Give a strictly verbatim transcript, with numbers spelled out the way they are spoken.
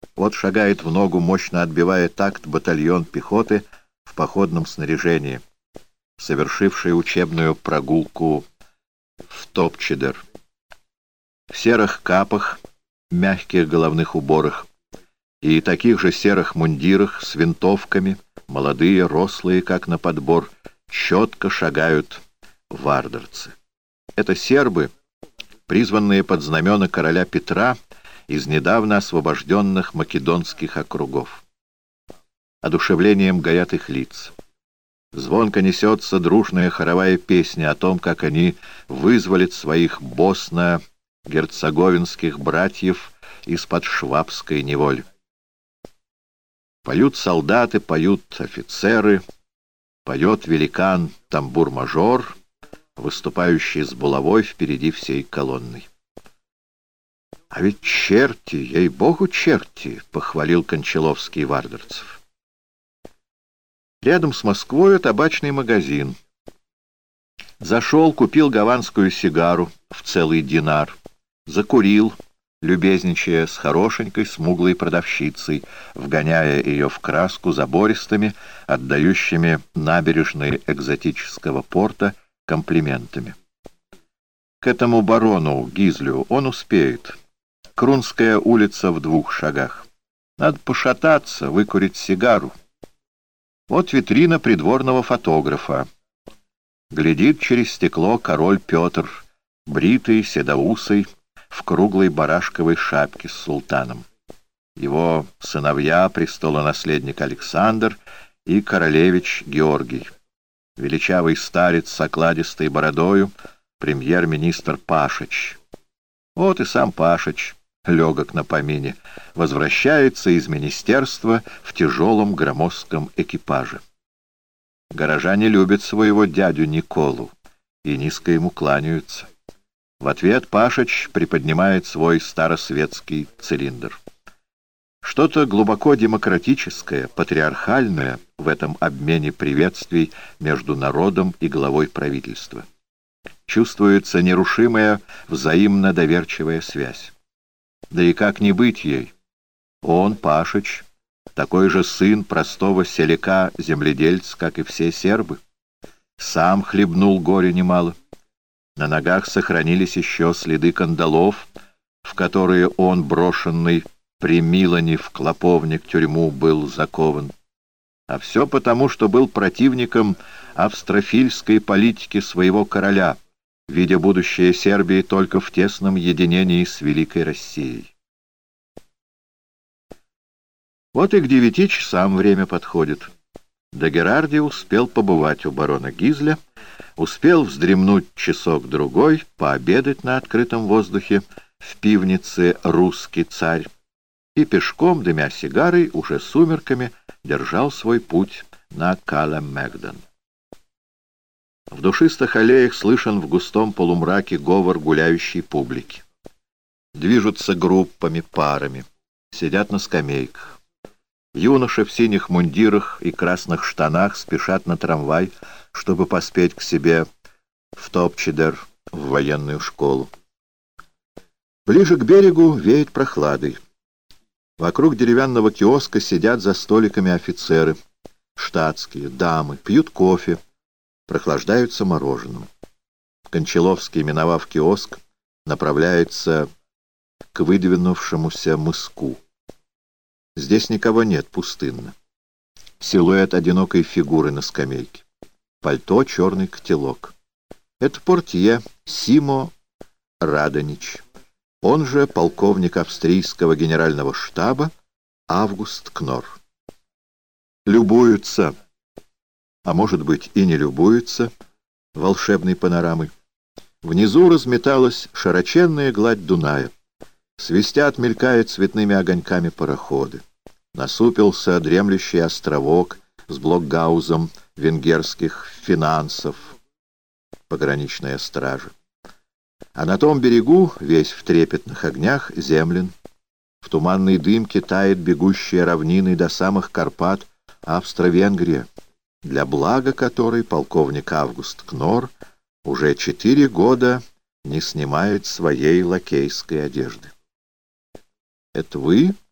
Вот шагает в ногу, мощно отбивая такт, батальон пехоты в походном снаряжении, совершивший учебную прогулку в Топчедер. В серых капах, мягких головных уборах и таких же серых мундирах с винтовками, молодые, рослые, как на подбор, четко шагают вардерцы. Это сербы, призванные под знамена короля Петра из недавно освобожденных македонских округов. Одушевлением горят их лица. Звонко несется дружная хоровая песня о том, как они вызволят своих босно-герцеговинских братьев из-под швабской неволи. Поют солдаты, поют офицеры, поет великан тамбур-мажор, выступающий с булавой впереди всей колонной. «А ведь черти, ей-богу, черти!» — похвалил Кончаловский вардерцев. Рядом с Москвой табачный магазин. Зашел, купил гаванскую сигару в целый динар, закурил, любезничая с хорошенькой смуглой продавщицей, вгоняя ее в краску забористыми, отдающими набережной экзотического порта комплиментами. К этому барону Гизлю он успеет. Крунская улица в двух шагах. Надо пошататься, выкурить сигару. Вот витрина придворного фотографа. Глядит через стекло король Петр, бритый, седоусый, в круглой барашковой шапке с султаном. Его сыновья, престолонаследник Александр и королевич Георгий. Величавый старец с окладистой бородою, премьер-министр Пашич. Вот и сам Пашич, легок на помине, возвращается из министерства в тяжелом громоздком экипаже. Горожане любят своего дядю Николу и низко ему кланяются. В ответ Пашич приподнимает свой старосветский цилиндр. Что-то глубоко демократическое, патриархальное в этом обмене приветствий между народом и главой правительства. Чувствуется нерушимая, взаимно доверчивая связь. Да и как не быть ей? Он, Пашич, такой же сын простого селяка-земледельца, как и все сербы. Сам хлебнул горе немало. На ногах сохранились еще следы кандалов, в которые он, брошенный при Милане в клоповник тюрьму, был закован. А все потому, что был противником австрофильской политики своего короля, видя будущее Сербии только в тесном единении с Великой Россией. Вот и к девяти часам время подходит. Дагерарди успел побывать у барона Гизля, успел вздремнуть часок-другой, пообедать на открытом воздухе в пивнице «Русский царь» и пешком, дымя сигарой, уже сумерками держал свой путь на Кале-Мэгден. В душистых аллеях слышен в густом полумраке говор гуляющей публики. Движутся группами, парами, сидят на скамейках. Юноши в синих мундирах и красных штанах спешат на трамвай, чтобы поспеть к себе в Топчедер, в военную школу. Ближе к берегу веет прохладой. Вокруг деревянного киоска сидят за столиками офицеры, штатские, дамы, пьют кофе, прохлаждаются мороженым. Кончаловский, миновав киоск, направляется к выдвинувшемуся мыску. Здесь никого нет, пустынно. Силуэт одинокой фигуры на скамейке. Пальто, черный котелок. Это портье Симо Радонич. Он же полковник австрийского генерального штаба Август Кнор. Любуются, а может быть и не любуются, волшебной панорамой. Внизу разметалась широченная гладь Дуная. Свистят, мелькают цветными огоньками пароходы. Насупился дремлющий островок с блокгаузом венгерских финансов, пограничная стража. А на том берегу, весь в трепетных огнях, землен. В туманной дымке тает бегущая равниной до самых Карпат Австро-Венгрия, для блага которой полковник Август Кнор уже четыре года не снимает своей лакейской одежды. «Это вы?»